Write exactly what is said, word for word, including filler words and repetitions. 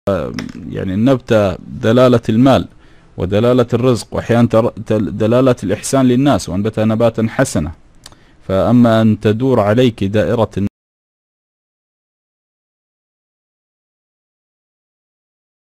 يعني النبتة دلالة المال ودلالة الرزق، وأحيانا دلالة الإحسان للناس، وأنبتها نباتا حسنة. فأما أن تدور عليك دائرة